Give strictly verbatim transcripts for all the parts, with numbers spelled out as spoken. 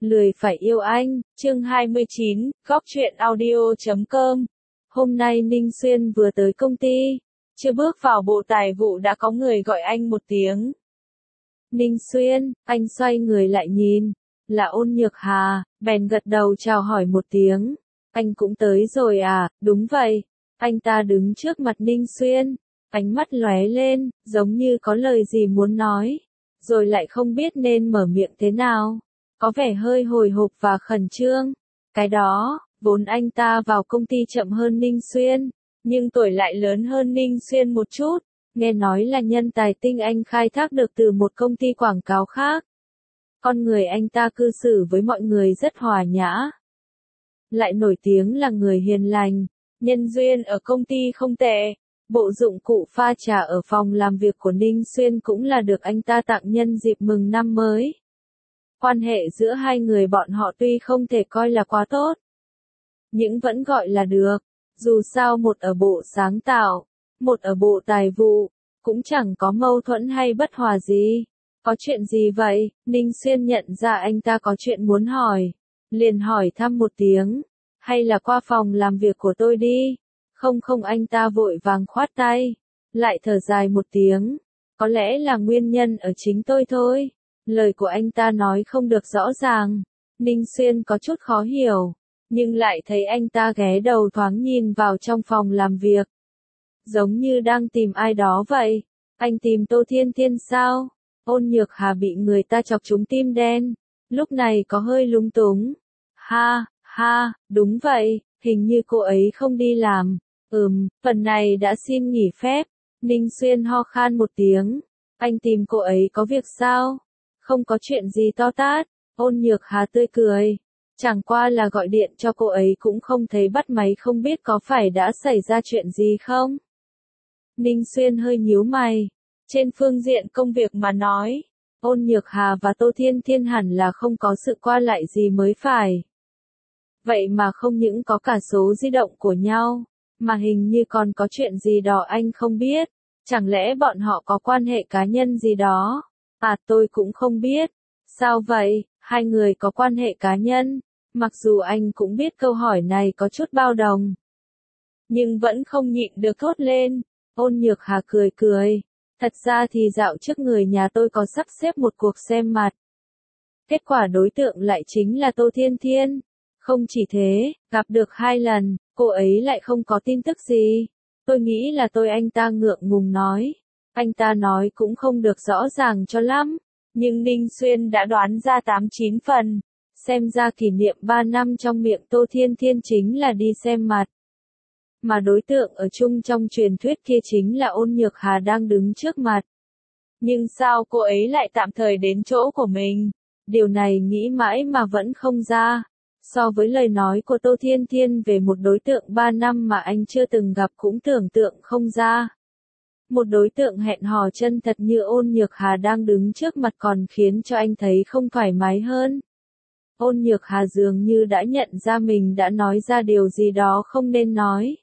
Lười phải yêu anh, chương hai mươi chín, góc truyện audio chấm com. Hôm nay Ninh Xuyên vừa tới công ty, chưa bước vào bộ tài vụ đã có người gọi anh một tiếng. Ninh Xuyên, anh xoay người lại nhìn, là Ôn Nhược Hà, bèn gật đầu chào hỏi một tiếng. Anh cũng tới rồi à, đúng vậy. Anh ta đứng trước mặt Ninh Xuyên, ánh mắt lóe lên, giống như có lời gì muốn nói, rồi lại không biết nên mở miệng thế nào. Có vẻ hơi hồi hộp và khẩn trương. Cái đó, vốn anh ta vào công ty chậm hơn Ninh Xuyên, nhưng tuổi lại lớn hơn Ninh Xuyên một chút. Nghe nói là nhân tài tinh anh khai thác được từ một công ty quảng cáo khác. Con người anh ta cư xử với mọi người rất hòa nhã. Lại nổi tiếng là người hiền lành, nhân duyên ở công ty không tệ. Bộ dụng cụ pha trà ở phòng làm việc của Ninh Xuyên cũng là được anh ta tặng nhân dịp mừng năm mới. Quan hệ giữa hai người bọn họ tuy không thể coi là quá tốt, nhưng vẫn gọi là được. Dù sao một ở bộ sáng tạo, một ở bộ tài vụ, cũng chẳng có mâu thuẫn hay bất hòa gì. Có chuyện gì vậy? Ninh Xuyên nhận ra anh ta có chuyện muốn hỏi, liền hỏi thăm một tiếng. Hay là qua phòng làm việc của tôi đi? Không không, anh ta vội vàng khoát tay, lại thở dài một tiếng. Có lẽ là nguyên nhân ở chính tôi thôi. Lời của anh ta nói không được rõ ràng. Ninh Xuyên có chút khó hiểu, nhưng lại thấy anh ta ghé đầu thoáng nhìn vào trong phòng làm việc, giống như đang tìm ai đó vậy. Anh tìm Tô Thiên Thiên sao? Ôn Nhược Hà bị người ta chọc trúng tim đen, lúc này có hơi lúng túng. Ha, ha, đúng vậy, hình như cô ấy không đi làm. Ừm, phần này đã xin nghỉ phép. Ninh Xuyên ho khan một tiếng. Anh tìm cô ấy có việc sao? Không có chuyện gì to tát. Ôn Nhược Hà tươi cười. Chẳng qua là gọi điện cho cô ấy cũng không thấy bắt máy, không biết có phải đã xảy ra chuyện gì không? Ninh Xuyên hơi nhíu mày. Trên phương diện công việc mà nói, Ôn Nhược Hà và Tô Thiên Thiên hẳn là không có sự qua lại gì mới phải. Vậy mà không những có cả số di động của nhau, mà hình như còn có chuyện gì đó anh không biết. Chẳng lẽ bọn họ có quan hệ cá nhân gì đó? À, tôi cũng không biết. Sao vậy? Hai người có quan hệ cá nhân? Mặc dù anh cũng biết câu hỏi này có chút bao đồng, nhưng vẫn không nhịn được thốt lên. Ôn Nhược Hà cười cười. Thật ra thì dạo trước người nhà tôi có sắp xếp một cuộc xem mặt. Kết quả đối tượng lại chính là Tô Thiên Thiên. Không chỉ thế, gặp được hai lần, cô ấy lại không có tin tức gì. Tôi nghĩ là tôi anh ta ngượng ngùng nói. Anh ta nói cũng không được rõ ràng cho lắm, nhưng Ninh Xuyên đã đoán ra tám chín phần. Xem ra kỷ niệm ba năm trong miệng Tô Thiên Thiên chính là đi xem mặt. Mà đối tượng ở chung trong truyền thuyết kia chính là Ôn Nhược Hà đang đứng trước mặt. Nhưng sao cô ấy lại tạm thời đến chỗ của mình? Điều này nghĩ mãi mà vẫn không ra. So với lời nói của Tô Thiên Thiên về một đối tượng ba năm mà anh chưa từng gặp cũng tưởng tượng không ra. Một đối tượng hẹn hò chân thật như Ôn Nhược Hà đang đứng trước mặt còn khiến cho anh thấy không thoải mái hơn. Ôn Nhược Hà dường như đã nhận ra mình đã nói ra điều gì đó không nên nói.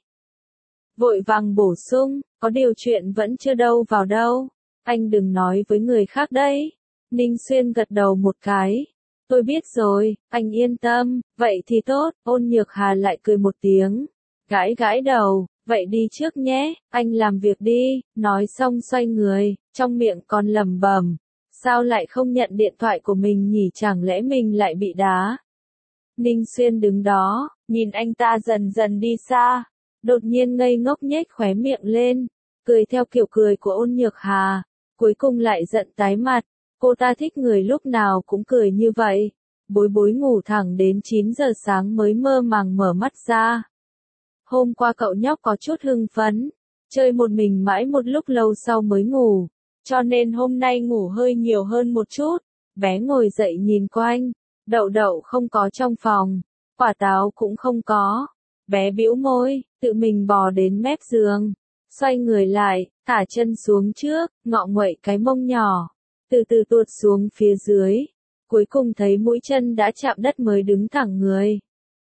Vội vàng bổ sung, có điều chuyện vẫn chưa đâu vào đâu. Anh đừng nói với người khác đấy. Ninh Xuyên gật đầu một cái. Tôi biết rồi, anh yên tâm, vậy thì tốt. Ôn Nhược Hà lại cười một tiếng, gãi gãi đầu. Vậy đi trước nhé, anh làm việc đi. Nói xong xoay người, trong miệng còn lẩm bẩm. Sao lại không nhận điện thoại của mình nhỉ, chẳng lẽ mình lại bị đá? Ninh Xuyên đứng đó, nhìn anh ta dần dần đi xa. Đột nhiên ngây ngốc nhếch khóe miệng lên, cười theo kiểu cười của Ôn Nhược Hà. Cuối cùng lại giận tái mặt. Cô ta thích người lúc nào cũng cười như vậy. Bối bối ngủ thẳng đến chín giờ sáng mới mơ màng mở mắt ra. Hôm qua cậu nhóc có chút hưng phấn, chơi một mình mãi một lúc lâu sau mới ngủ, cho nên hôm nay ngủ hơi nhiều hơn một chút. Bé ngồi dậy nhìn quanh, đậu đậu không có trong phòng, quả táo cũng không có. Bé bĩu môi, tự mình bò đến mép giường, xoay người lại, thả chân xuống trước, ngọ nguậy cái mông nhỏ, từ từ tuột xuống phía dưới, cuối cùng thấy mũi chân đã chạm đất mới đứng thẳng người.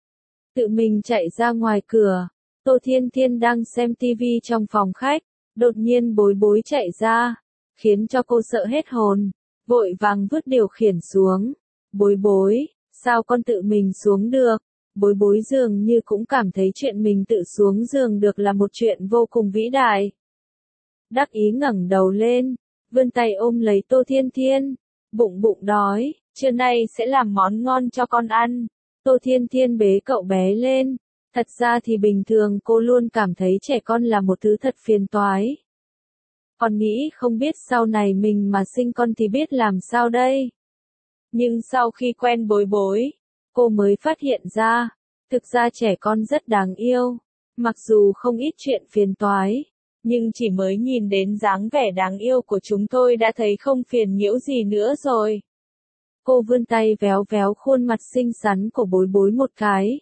Tự mình chạy ra ngoài cửa. Tô Thiên Thiên đang xem tivi trong phòng khách, đột nhiên bối bối chạy ra, khiến cho cô sợ hết hồn, vội vàng vứt điều khiển xuống. Bối bối, Sao con tự mình xuống được? Bối bối dường như cũng cảm thấy chuyện mình tự xuống giường được là một chuyện vô cùng vĩ đại. Đắc ý ngẩng đầu lên, vươn tay ôm lấy Tô Thiên Thiên. Bụng bụng đói, trưa nay sẽ làm món ngon cho con ăn. Tô Thiên Thiên bế cậu bé lên. Thật ra thì bình thường cô luôn cảm thấy trẻ con là một thứ thật phiền toái. Còn nghĩ không biết sau này mình mà sinh con thì biết làm sao đây. Nhưng sau khi quen bối bối, cô mới phát hiện ra, thực ra trẻ con rất đáng yêu. Mặc dù không ít chuyện phiền toái, nhưng chỉ mới nhìn đến dáng vẻ đáng yêu của chúng tôi đã thấy không phiền nhiễu gì nữa rồi. Cô vươn tay véo véo khuôn mặt xinh xắn của bối bối một cái.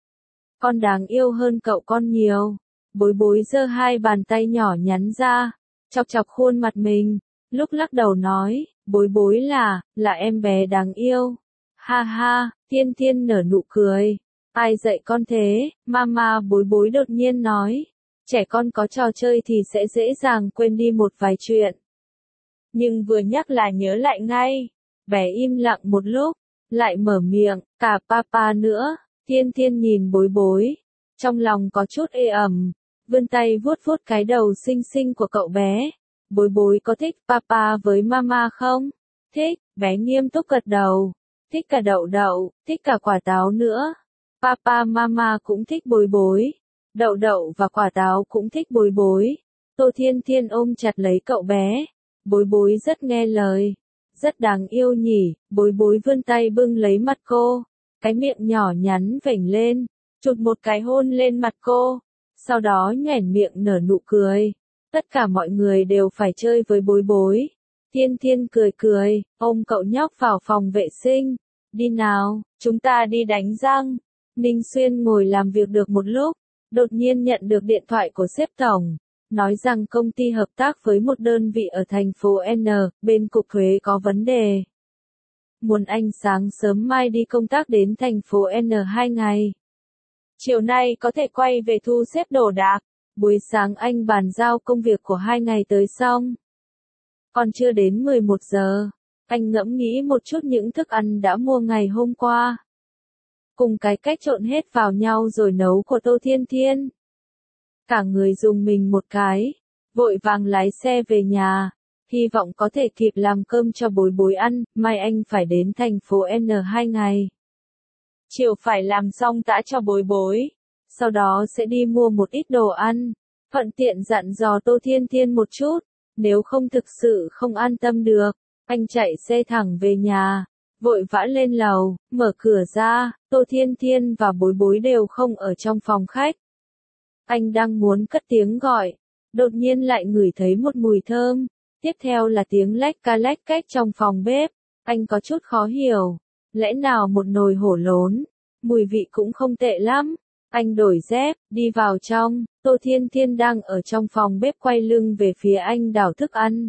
Con đáng yêu hơn cậu con nhiều. Bối bối giơ hai bàn tay nhỏ nhắn ra, chọc chọc khuôn mặt mình, lúc lắc đầu nói, bối bối là, là em bé đáng yêu. Ha ha, Thiên Thiên nở nụ cười. Ai dạy con thế? Mama bối bối đột nhiên nói. Trẻ con có trò chơi thì sẽ dễ dàng quên đi một vài chuyện. Nhưng vừa nhắc là nhớ lại ngay. Bé im lặng một lúc, lại mở miệng, cả papa nữa. Thiên Thiên nhìn bối bối, trong lòng có chút ê ẩm, vươn tay vuốt vuốt cái đầu xinh xinh của cậu bé. Bối bối có thích papa với mama không? Thích, bé nghiêm túc gật đầu. Thích cả đậu đậu, thích cả quả táo nữa. Papa mama cũng thích bối bối. Đậu đậu và quả táo cũng thích bối bối. Tô Thiên Thiên ôm chặt lấy cậu bé. Bối bối rất nghe lời. Rất đáng yêu nhỉ. Bối bối vươn tay bưng lấy mặt cô. Cái miệng nhỏ nhắn vểnh lên. Chụt một cái hôn lên mặt cô. Sau đó nhoẻn miệng nở nụ cười. Tất cả mọi người đều phải chơi với bối bối. Thiên Thiên cười cười, ôm cậu nhóc vào phòng vệ sinh. Đi nào, chúng ta đi đánh răng. Ninh Xuyên ngồi làm việc được một lúc, đột nhiên nhận được điện thoại của sếp tổng, nói rằng công ty hợp tác với một đơn vị ở thành phố N, bên cục thuế có vấn đề. Muốn anh sáng sớm mai đi công tác đến thành phố N hai ngày. Chiều nay có thể quay về thu xếp đồ đạc, buổi sáng anh bàn giao công việc của hai ngày tới xong. Còn chưa đến mười một giờ, anh ngẫm nghĩ một chút những thức ăn đã mua ngày hôm qua. Cùng cái cách trộn hết vào nhau rồi nấu của Tô Thiên Thiên. Cả người dùng mình một cái, vội vàng lái xe về nhà, hy vọng có thể kịp làm cơm cho bối bối ăn, mai anh phải đến thành phố N hai ngày. Chiều phải làm xong tã cho bối bối, sau đó sẽ đi mua một ít đồ ăn, thuận tiện dặn dò Tô Thiên Thiên một chút, nếu không thực sự không an tâm được, anh chạy xe thẳng về nhà. Vội vã lên lầu, mở cửa ra, Tô Thiên Thiên và bối bối đều không ở trong phòng khách. Anh đang muốn cất tiếng gọi, đột nhiên lại ngửi thấy một mùi thơm, tiếp theo là tiếng lách ca lách cách trong phòng bếp. Anh có chút khó hiểu, lẽ nào một nồi hổ lốn, mùi vị cũng không tệ lắm. Anh đổi dép, đi vào trong, Tô Thiên Thiên đang ở trong phòng bếp quay lưng về phía anh đảo thức ăn.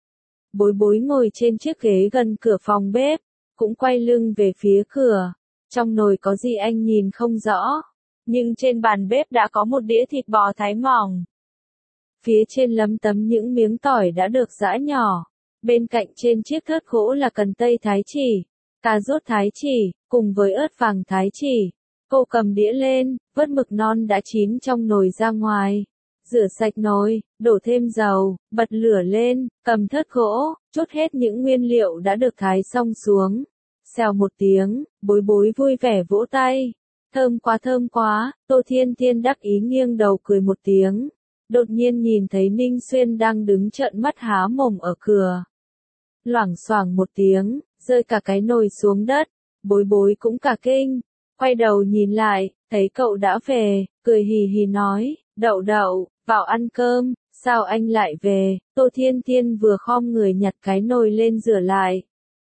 Bối bối ngồi trên chiếc ghế gần cửa phòng bếp, cũng quay lưng về phía cửa. Trong nồi có gì anh nhìn không rõ, nhưng trên bàn bếp đã có một đĩa thịt bò thái mỏng. Phía trên lấm tấm những miếng tỏi đã được giã nhỏ. Bên cạnh trên chiếc thớt gỗ là cần tây thái chỉ, cà rốt thái chỉ, cùng với ớt vàng thái chỉ. Cô cầm đĩa lên, vớt mực non đã chín trong nồi ra ngoài. Rửa sạch nồi, đổ thêm dầu, bật lửa lên, cầm thớt gỗ, trút hết những nguyên liệu đã được thái xong xuống. Xèo một tiếng, bối bối vui vẻ vỗ tay. Thơm quá thơm quá, Tô Thiên Thiên đắc ý nghiêng đầu cười một tiếng. Đột nhiên nhìn thấy Ninh Xuyên đang đứng trợn mắt há mồm ở cửa. Loảng xoảng một tiếng, rơi cả cái nồi xuống đất. Bối bối cũng cả kinh. Quay đầu nhìn lại, thấy cậu đã về, cười hì hì nói, đậu đậu, vào ăn cơm, sao anh lại về? Tô Thiên Thiên vừa khom người nhặt cái nồi lên rửa lại.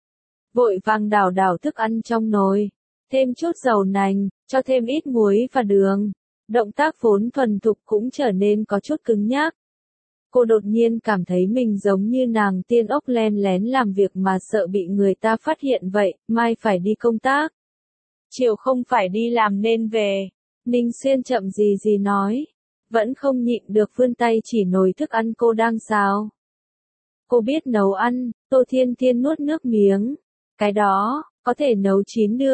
Vội vàng đảo đảo thức ăn trong nồi, thêm chút dầu nành, cho thêm ít muối và đường. Động tác vốn thuần thục cũng trở nên có chút cứng nhắc. Cô đột nhiên cảm thấy mình giống như nàng tiên ốc len lén làm việc mà sợ bị người ta phát hiện vậy, mai phải đi công tác. Chiều không phải đi làm nên về. Ninh Xuyên chậm gì gì nói. Vẫn không nhịn được vươn tay chỉ nồi thức ăn cô đang xào. Cô biết nấu ăn, Tô Thiên Thiên nuốt nước miếng. Cái đó, có thể nấu chín được,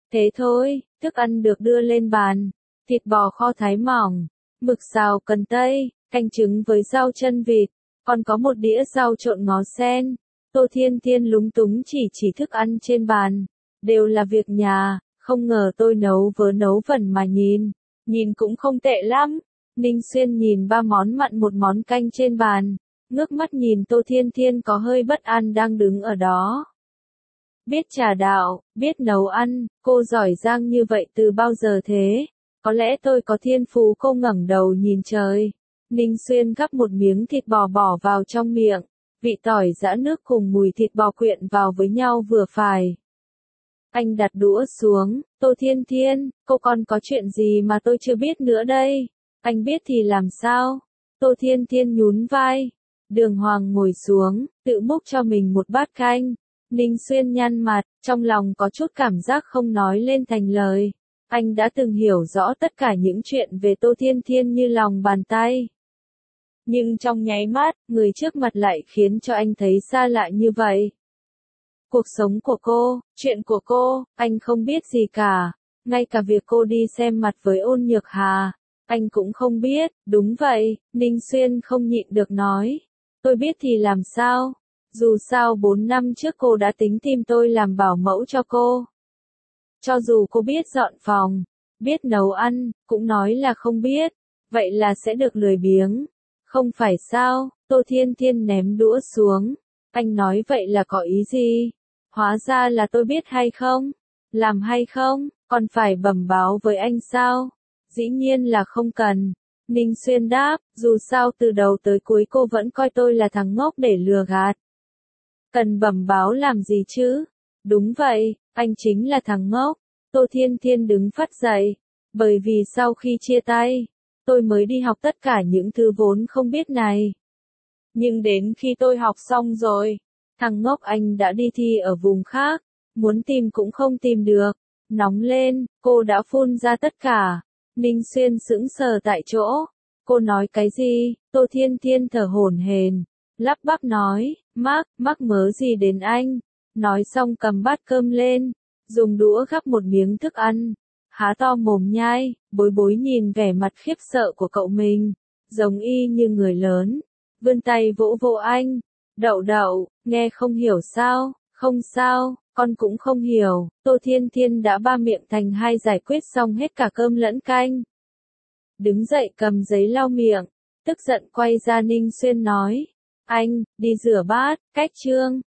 Thế thôi, thức ăn được đưa lên bàn. Thịt bò kho thái mỏng, mực xào cần tây, canh trứng với rau chân vịt, còn có một đĩa rau trộn ngó sen. Tô Thiên Thiên lúng túng chỉ chỉ thức ăn trên bàn. Đều là việc nhà, không ngờ tôi nấu vớ nấu vẩn mà nhìn. Nhìn cũng không tệ lắm. Ninh Xuyên nhìn ba món mặn một món canh trên bàn. Ngước mắt nhìn Tô Thiên Thiên có hơi bất an đang đứng ở đó. Biết trà đạo, biết nấu ăn, cô giỏi giang như vậy từ bao giờ thế? Có lẽ tôi có thiên phú. Cô ngẩng đầu nhìn trời. Ninh Xuyên gắp một miếng thịt bò bỏ vào trong miệng. Vị tỏi giã nước cùng mùi thịt bò quyện vào với nhau vừa phải. Anh đặt đũa xuống. Tô Thiên Thiên, cô còn có chuyện gì mà tôi chưa biết nữa đây? Anh biết thì làm sao? Tô Thiên Thiên nhún vai. Đường Hoàng ngồi xuống, tự múc cho mình một bát canh. Ninh Xuyên nhăn mặt, trong lòng có chút cảm giác không nói lên thành lời. Anh đã từng hiểu rõ tất cả những chuyện về Tô Thiên Thiên như lòng bàn tay. Nhưng trong nháy mắt, người trước mặt lại khiến cho anh thấy xa lạ như vậy. Cuộc sống của cô, chuyện của cô, anh không biết gì cả. Ngay cả việc cô đi xem mặt với Ôn Nhược Hà, anh cũng không biết. Đúng vậy, Ninh Xuyên không nhịn được nói. Tôi biết thì làm sao? Dù sao bốn năm trước cô đã tính tìm tôi làm bảo mẫu cho cô. Cho dù cô biết dọn phòng, biết nấu ăn, cũng nói là không biết. Vậy là sẽ được lười biếng. Không phải sao? Tô Thiên Thiên ném đũa xuống. Anh nói vậy là có ý gì? Hóa ra là tôi biết hay không? Làm hay không? Còn phải bẩm báo với anh sao? Dĩ nhiên là không cần. Ninh Xuyên đáp, dù sao từ đầu tới cuối cô vẫn coi tôi là thằng ngốc để lừa gạt. Cần bẩm báo làm gì chứ? Đúng vậy, anh chính là thằng ngốc. Tô Thiên Thiên đứng phắt dậy. Bởi vì sau khi chia tay, tôi mới đi học tất cả những thứ vốn không biết này. Nhưng đến khi tôi học xong rồi, thằng ngốc anh đã đi thi ở vùng khác, muốn tìm cũng không tìm được. Nóng lên, cô đã phun ra tất cả. Ninh Xuyên sững sờ tại chỗ. Cô nói cái gì? Tô Thiên Thiên thở hổn hển, lắp bắp nói, mắc, mắc mớ gì đến anh? Nói xong cầm bát cơm lên, dùng đũa gắp một miếng thức ăn, há to mồm nhai, bối bối nhìn vẻ mặt khiếp sợ của cậu mình, giống y như người lớn, vươn tay vỗ vỗ anh. Đậu đậu, nghe không hiểu sao? Không sao, con cũng không hiểu. Tô Thiên Thiên đã ba miệng thành hai giải quyết xong hết cả cơm lẫn canh. Đứng dậy cầm giấy lau miệng, tức giận quay ra Ninh Xuyên nói, anh, đi rửa bát, cách chương.